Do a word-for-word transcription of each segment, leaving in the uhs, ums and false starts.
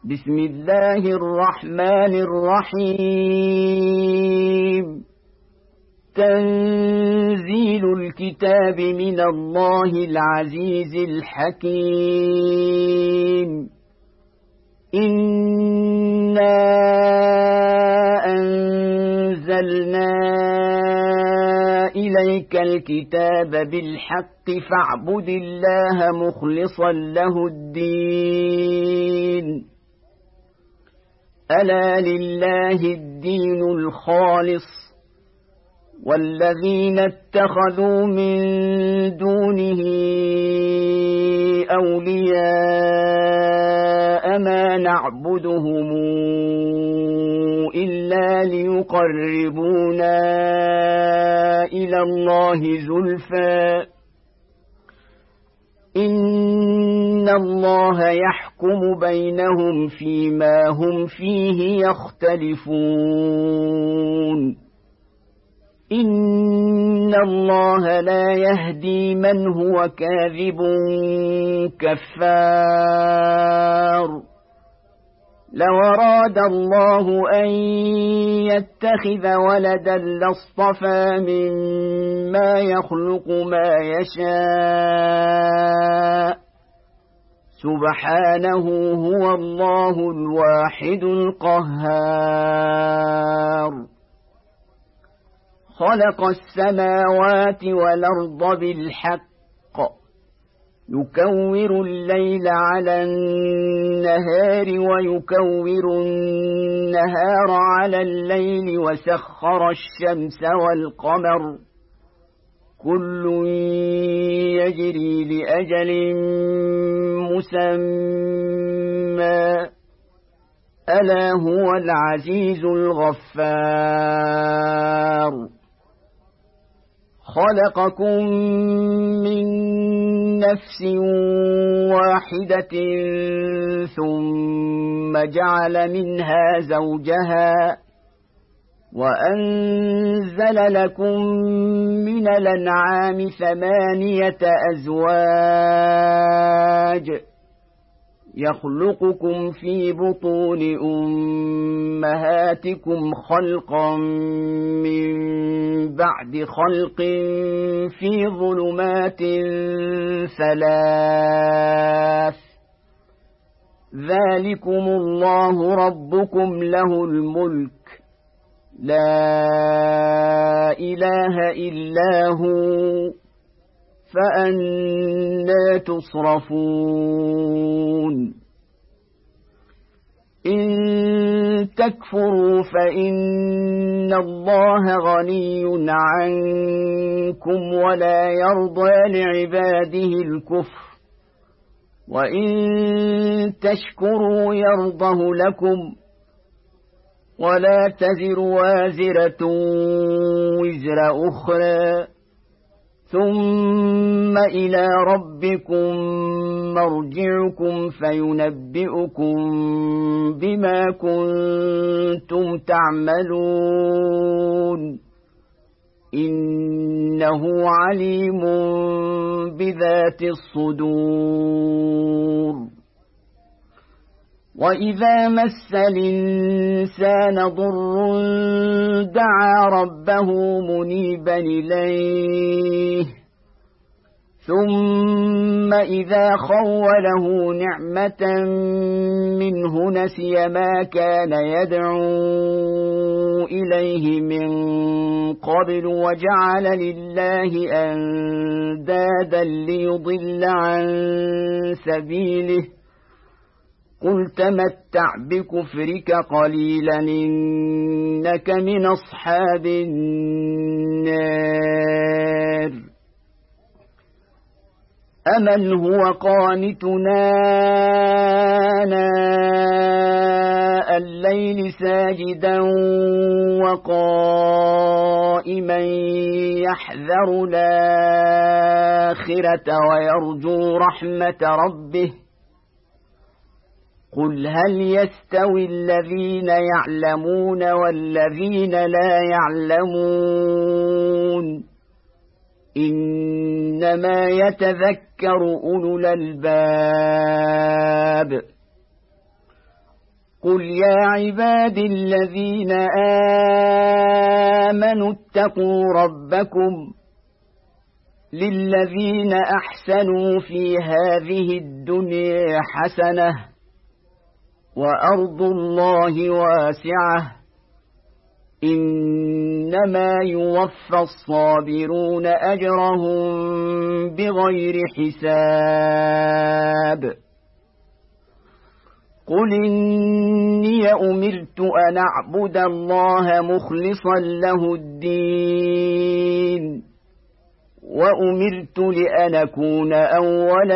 بسم الله الرحمن الرحيم. تنزيل الكتاب من الله العزيز الحكيم. إنا أنزلنا إليك الكتاب بالحق فاعبد الله مخلصا له الدين. ألا لله الدين الخالص والذين اتخذوا من دونه أولياء ما نعبدهم إلا ليقربونا إلى الله زلفى إن الله يحكم بينهم فيما هم فيه يختلفون. إن الله لا يهدي من هو كاذب كفار. لو أراد الله أن يتخذ ولدا لاصطفى مما يخلق ما يشاء سبحانه هو الله الواحد القهار. خلق السماوات والأرض بالحق يكور الليل على النهار ويكور النهار على الليل وسخر الشمس والقمر كل يجري لأجل مسمى ألا هو العزيز الغفار. خلقكم من نفس واحدة ثم جعل منها زوجها وأنزل لكم من الأنعام ثمانية أزواج يخلقكم في بطون أمهاتكم خلقا من بعد خلق في ظلمات ثلاث ذلكم الله ربكم له الملك لا إله إلا هو فأنى تصرفون. إن تكفروا فإن الله غني عنكم ولا يرضى لعباده الكفر وإن تشكروا يرضه لكم ولا تزر وازرة وزر أخرى ثم إلى ربكم مرجعكم فينبئكم بما كنتم تعملون إنه عليم بذات الصدور. وإذا مس الإنسان ضر دعا ربه منيبا إليه ثم إذا خوله نعمة منه نسي ما كان يدعو إليه من قبل وجعل لله أندادا ليضل عن سبيله قل تمتع بكفرك قليلا إنك من أصحاب النار. أمن هو قانتنا آناء الليل ساجدا وقائما يحذر الآخرة ويرجو رحمة ربه قل هل يستوي الذين يعلمون والذين لا يعلمون إنما يتذكر أولو الألباب. قل يا عبادي الذين آمنوا اتقوا ربكم للذين أحسنوا في هذه الدنيا حسنة وأرض الله واسعة إنما يوفى الصابرون أجرهم بغير حساب قل إني أمرت أن أعبد الله مخلصا له الدين وأمرت لأن أكون أول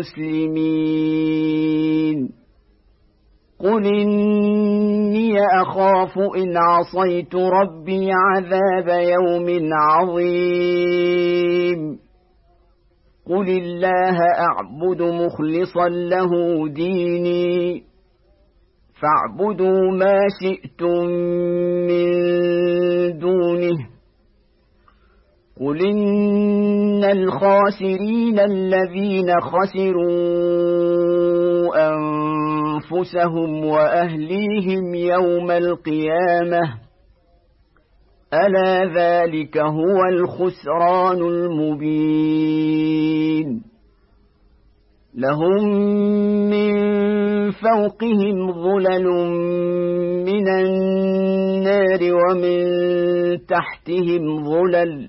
المسلمين قل إني أخاف إن عصيت ربي عذاب يوم عظيم قل الله أعبد مخلصا له ديني فاعبدوا ما شئتم من دونه قل إن الخاسرين الذين خسروا أنفسهم وأهليهم يوم القيامة ألا ذلك هو الخسران المبين لهم من فوقهم ظلل من النار ومن تحتهم ظلل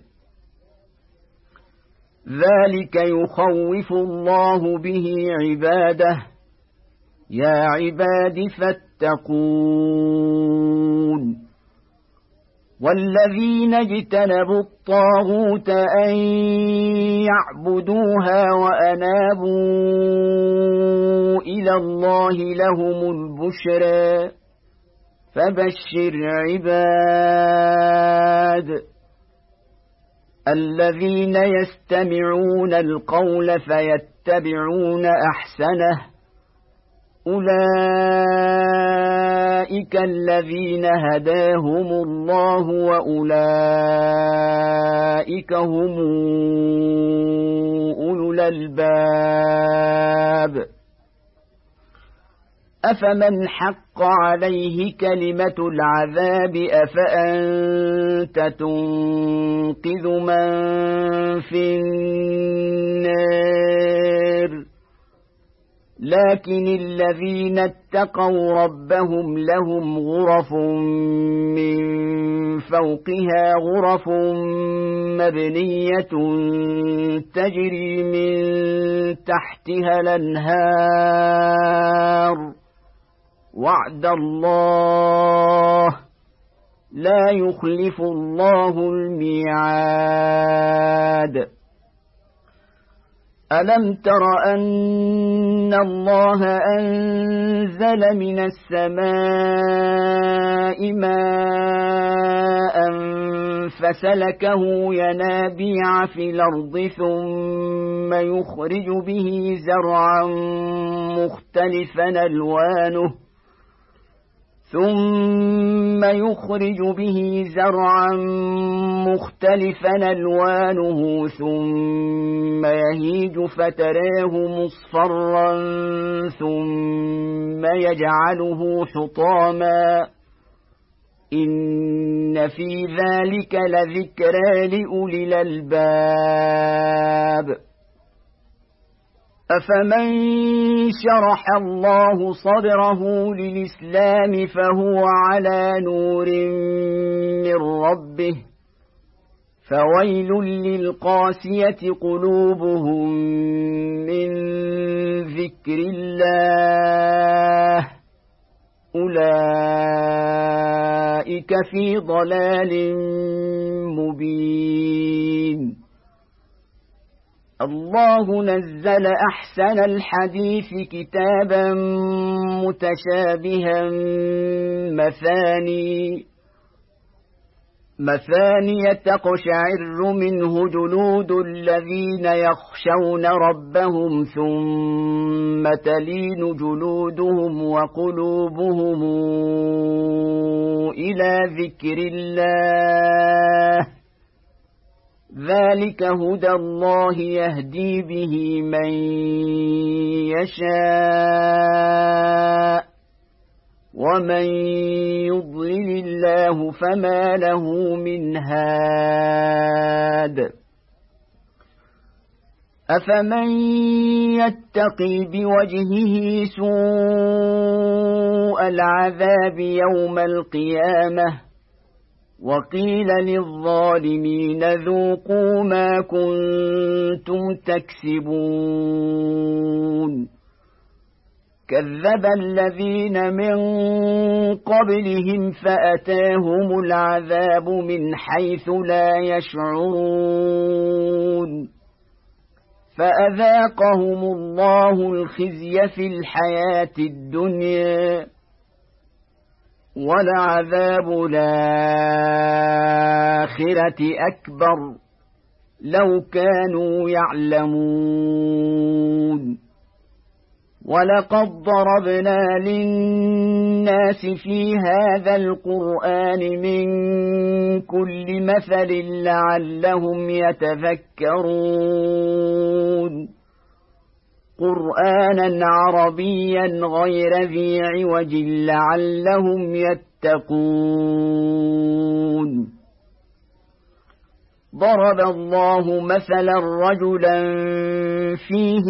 ذلك يخوف الله به عباده يا عباد فاتقون والذين اجتنبوا الطاغوت أن يعبدوها وأنابوا إلى الله لهم البشرى فبشر عباد الذين يستمعون القول فيتبعون أحسنه أولئك الذين هداهم الله وأولئك هم أولو الألباب أفمن حق عليه كلمة العذاب أفأنت تنقذ من في النار لكن الذين اتقوا ربهم لهم غرف من فوقها غرف مبنية تجري من تحتها الأنهار وعد الله لا يخلف الله الميعاد ألم تر أن الله أنزل من السماء ماء فسلكه ينابيع في الأرض ثم يخرج به زرعا مختلفا ألوانه ثم يخرج به زرعا مختلفا ألوانه ثم يهيج فتراه مصفرا ثم يجعله حطاما إن في ذلك لذكرى لأولي الألباب أفمن شرح الله صدره للإسلام فهو على نور من ربه فويل للقاسية قلوبهم من ذكر الله أولئك في ضلال مبين الله نزل أحسن الحديث كتابا متشابها مثاني مثانية تقشعر منه جلود الذين يخشون ربهم ثم تلين جلودهم وقلوبهم إلى ذكر الله ذلك هدى الله يهدي به من يشاء ومن يضلل الله فما له من هاد أفمن يتقي بوجهه سوء العذاب يوم القيامة وقيل للظالمين ذوقوا ما كنتم تكسبون كذب الذين من قبلهم فأتاهم العذاب من حيث لا يشعرون فأذاقهم الله الخزي في الحياة الدنيا ولعذاب الآخرة أكبر لو كانوا يعلمون ولقد ضربنا للناس في هذا القرآن من كل مثل لعلهم يتذكرون قرآنا عربيا غير ذي عوج لعلهم يتقون ضرب الله مثلا رجلا فيه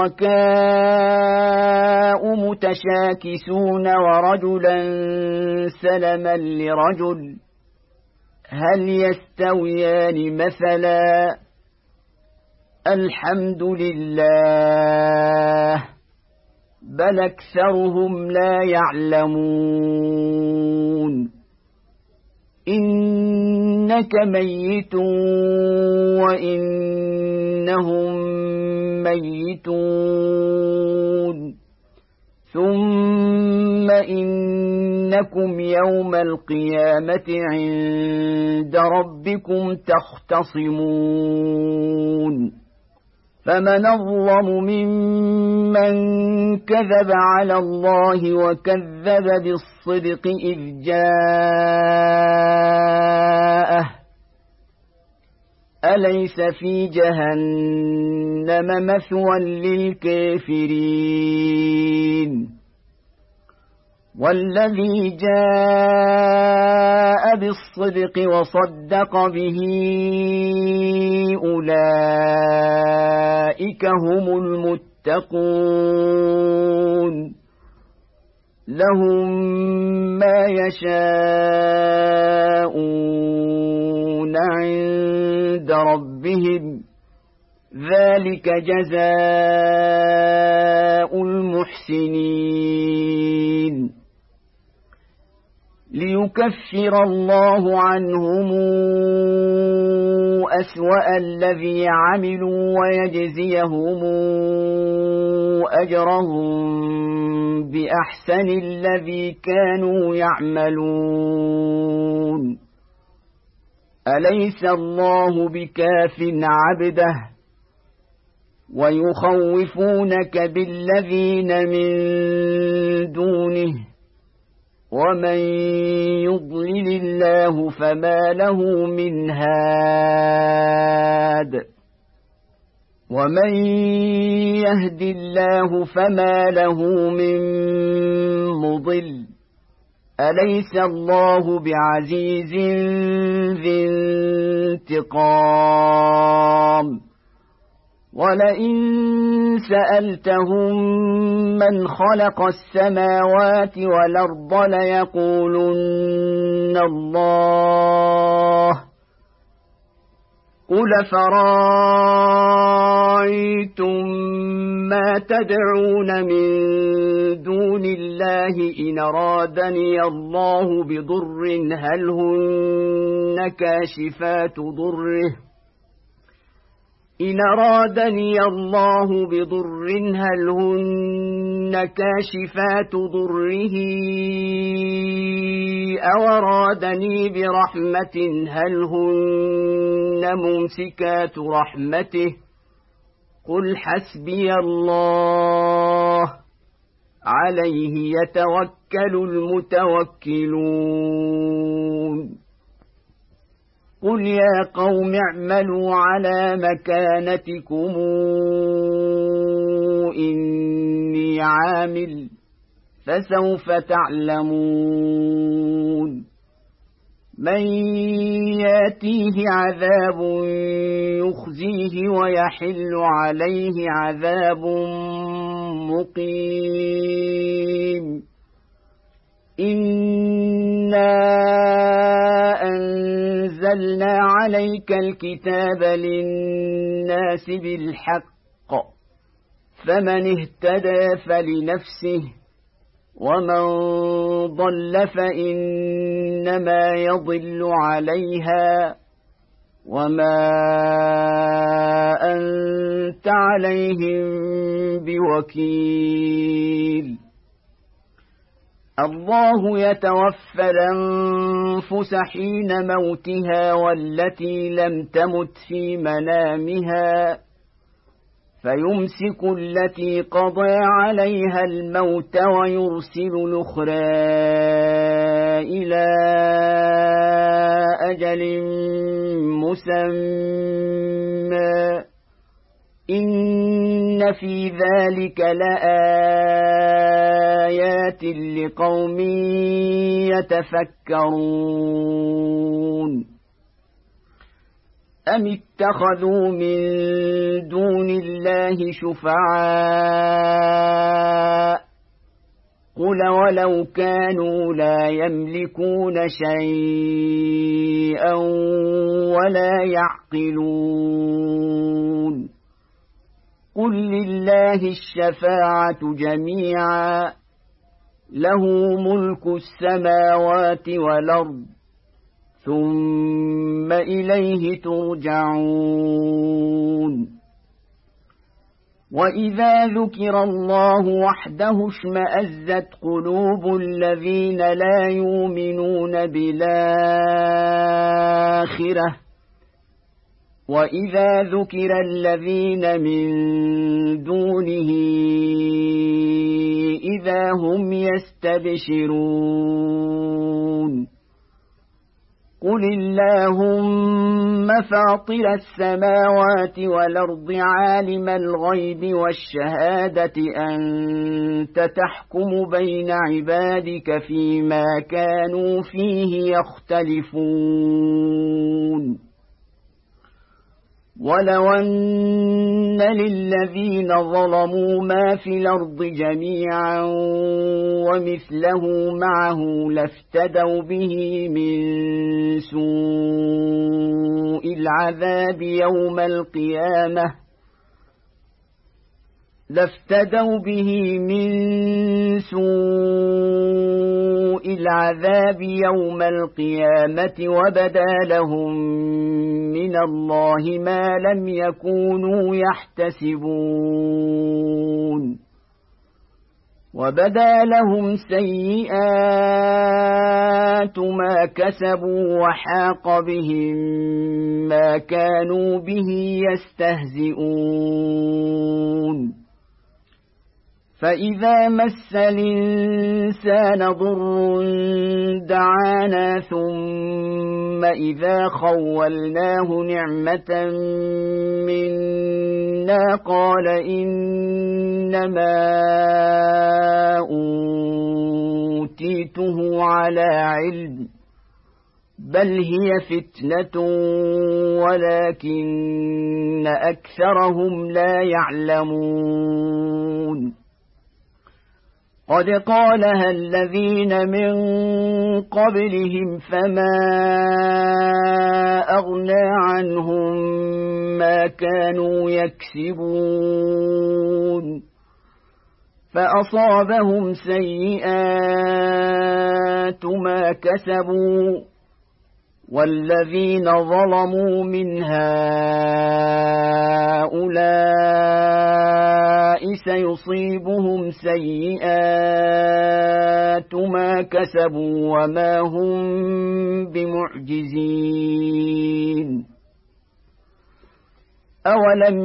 شركاء متشاكسون ورجلا سلما لرجل هل يستويان مثلا الحمد لله بل أكثرهم لا يعلمون إنك ميت وإنهم ميتون ثم إنكم يوم القيامة عند ربكم تختصمون فمن أظلم ممن كذب على الله وكذب بالصدق إذ جاءه أليس في جهنم مثوى للكافرين والذي جاء بالصدق وصدق به أولئك هم المتقون لهم ما يشاءون عند ربهم ذلك جزاء المحسنين ليكفر الله عنهم أسوأ الذي عملوا ويجزيهم أجرهم بأحسن الذي كانوا يعملون أليس الله بكاف عبده ويخوفونك بالذين من دونه ومن يضلل الله فما له من هاد ومن يهد الله فما له من مضل أليس الله بعزيز ذي انتقام ولئن سألتهم من خلق السماوات والأرض ليقولن الله قل فرأيتم ما تدعون من دون الله إن أرادني الله بضر هل هن كاشفات ضره إن أرادني الله بضر هل هن كاشفات ضره أو أرادني برحمة هل هن ممسكات رحمته قل حسبي الله عليه يتوكل المتوكلون قل يا قوم اعملوا على مكانتكم إني عامل فسوف تعلمون من ياتيه عذاب يخزيه ويحل عليه عذاب مقيم إنا أنزلنا عليك الكتاب للناس بالحق فمن اهتدى فلنفسه ومن ضل فإنما يضل عليها وما أنت عليهم بوكيل الله يتوفى الأنفس حين موتها والتي لم تمت في منامها فيمسك التي قضى عليها الموت ويرسل الأخرى إلى أجل مسمى إن في ذلك لآيات لقوم يتفكرون أم اتخذوا من دون الله شفعاء قل ولو كانوا لا يملكون شيئا ولا يعقلون قل لله الشفاعة جميعا له ملك السماوات والأرض ثم إليه ترجعون وإذا ذكر الله وحده اشمأزت قلوب الذين لا يؤمنون بالآخرة وإذا ذكر الذين من دونه إذا هم يستبشرون قل اللهم فاطر السماوات والأرض عالم الغيب والشهادة أنت تحكم بين عبادك فيما كانوا فيه يختلفون ولو أن للذين ظلموا ما في الأرض جميعا ومثله معه لافتدوا به من سوء العذاب يوم القيامة لافتدوا به من سوء العذاب يوم القيامة وبدا لهم من الله ما لم يكونوا يحتسبون وبدا لهم سيئات ما كسبوا وحاق بهم ما كانوا به يستهزئون فإذا مس الإنسان ضر دعانا ثم إذا خولناه نعمة منا قال إنما أوتيته على علم بل هي فتنة ولكن أكثرهم لا يعلمون قد قالها الذين من قبلهم فما أغنى عنهم ما كانوا يكسبون فأصابهم سيئات ما كسبوا والذين ظلموا من هؤلاء سيصيبهم سيئات ما كسبوا وما هم بمعجزين أولم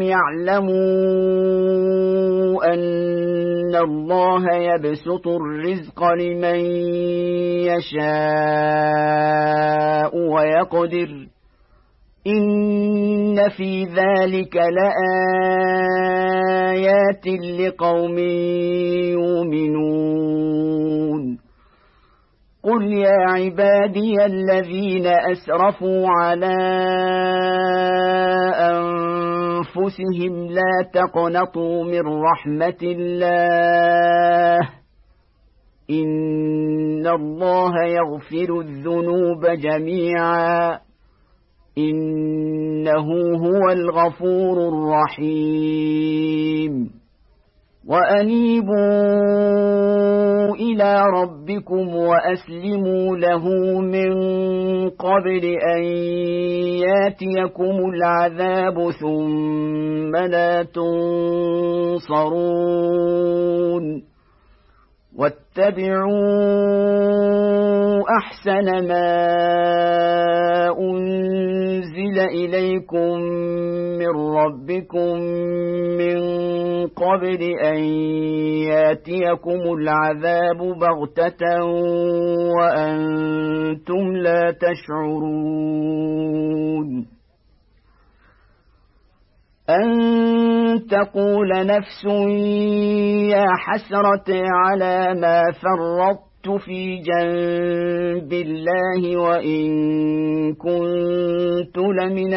يعلموا أن الله يبسط الرزق لمن يشاء ويقدر إن في ذلك لآيات لقوم يؤمنون قل يا عبادي الذين أسرفوا على أنفسهم لا تقنطوا من رحمة الله إن الله يغفر الذنوب جميعا إنه هو الغفور الرحيم وأنيبوا إلى ربكم وأسلموا له من قبل أن ياتيكم العذاب ثم لا تنصرون واتبعوا أحسن ما أنزل إليكم من ربكم من قبل أن ياتيكم العذاب بغتة وأنتم لا تشعرون أن تقول نفس يا حسرة على ما فرطت في جنب الله وإن كنت لمن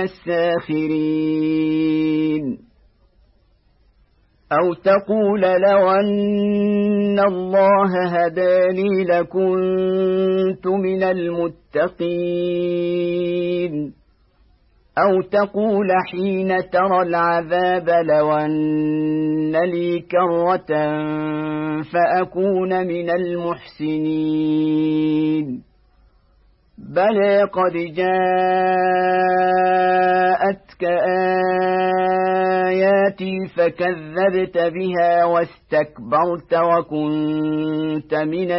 الساخرين أو تقول لو أن الله هداني لكنت من المتقين أو تقول حين ترى العذاب لو أن لي كرة فأكون من المحسنين بلى قد جاءتك آياتي فكذبت بها واستكبرت وكنت من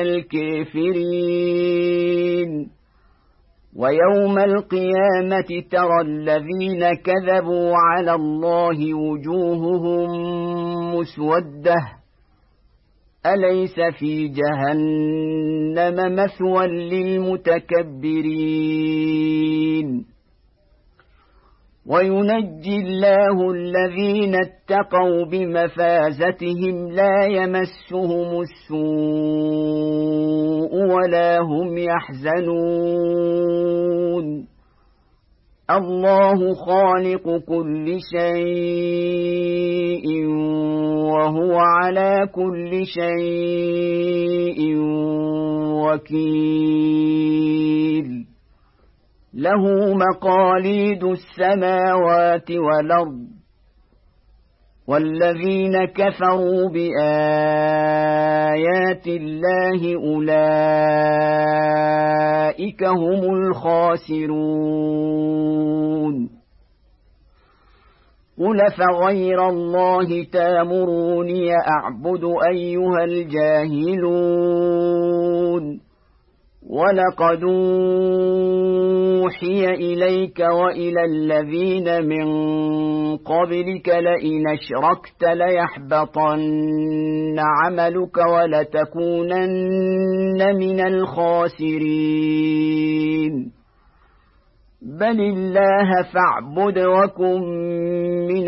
الكافرين ويوم القيامة ترى الذين كذبوا على الله وجوههم مسودة أليس في جهنم مثوى للمتكبرين وينجي الله الذين اتقوا بمفازتهم لا يمسهم السوء ولا هم يحزنون الله خالق كل شيء وهو على كل شيء وكيل له مقاليد السماوات والأرض والذين كفروا بآيات الله أولئك هم الخاسرون قل فغير الله تامروني أعبد أيها الجاهلون ولقد أوحي إليك وإلى الذين من قبلك لئن أشركت ليحبطن عملك ولتكونن من الخاسرين بل الله فاعبد وكن من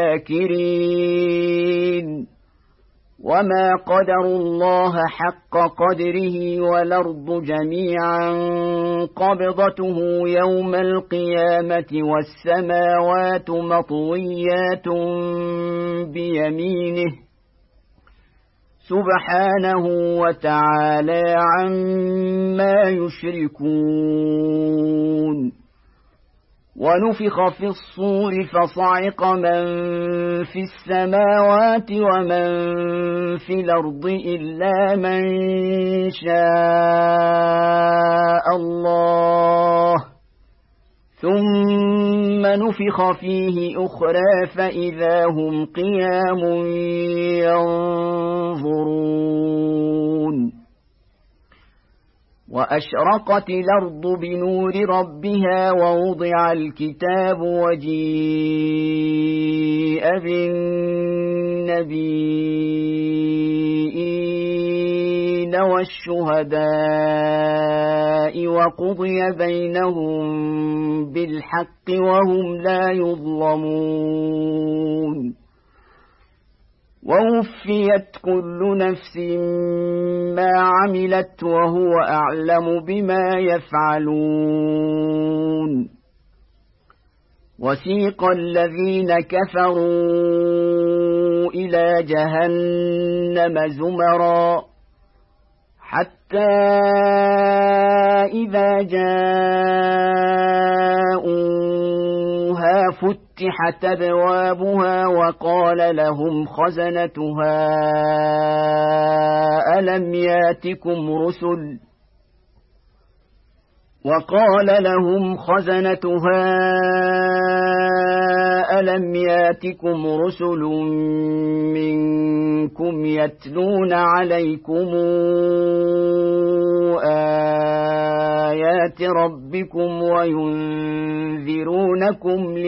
الشاكرين وما قدروا الله حق قدره والأرض جميعا قبضته يوم القيامة والسماوات مطويات بيمينه سبحانه وتعالى عما يشركون ونفخ في الصور فصعق من في السماوات ومن في الأرض إلا من شاء الله ثم نفخ فيه أخرى فإذا هم قيام ينظرون وأشرقت الأرض بنور ربها ووضع الكتاب وجيء بالنبيين ذوى الشهداء وقضي بينهم بالحق وهم لا يظلمون ووفيت كل نفس ما عملت وهو أعلم بما يفعلون وسيق الذين كفروا إلى جهنم زمرا حتى إذا جاءوها فتحت أبوابها وقال لهم خزنتها ألم ياتكم رسل وقال لهم خزنتها ألم ياتكم رسل منكم يتلون عليكم آيات ربكم وينذرونكم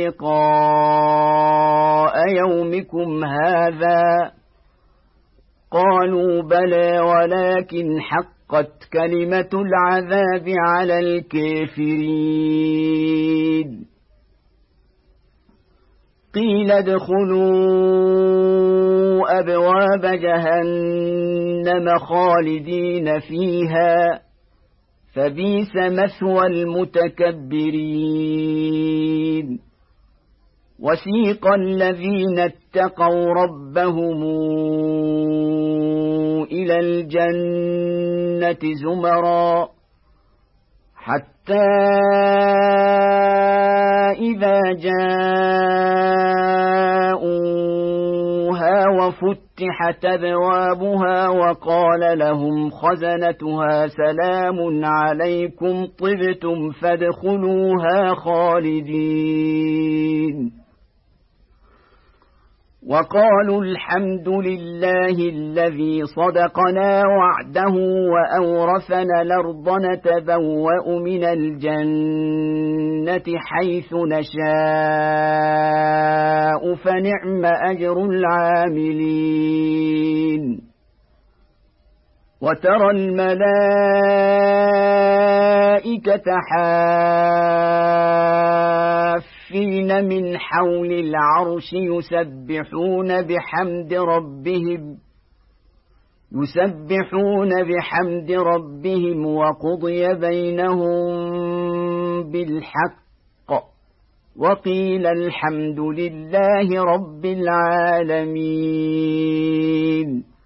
لقاء يومكم هذا قالوا بلى ولكن حق قد كلمة العذاب على الكافرين قيل ادخلوا أبواب جهنم خالدين فيها فبئس مثوى المتكبرين وسيق الذين اتقوا ربهم إلى الجنة زمرا حتى إذا جاءوها وفتحت أبوابها وقال لهم خزنتها سلام عليكم طبتم فادخلوها خالدين وقالوا الحمد لله الذي صدقنا وعده وأورثنا الأرض نتبوأ من الجنة حيث نشاء فنعم أجر العاملين وترى الملائكة حافين من حول العرش يسبحون بحمد ربهم يسبحون بحمد ربهم وقضي بينهم بالحق وقيل الحمد لله رب العالمين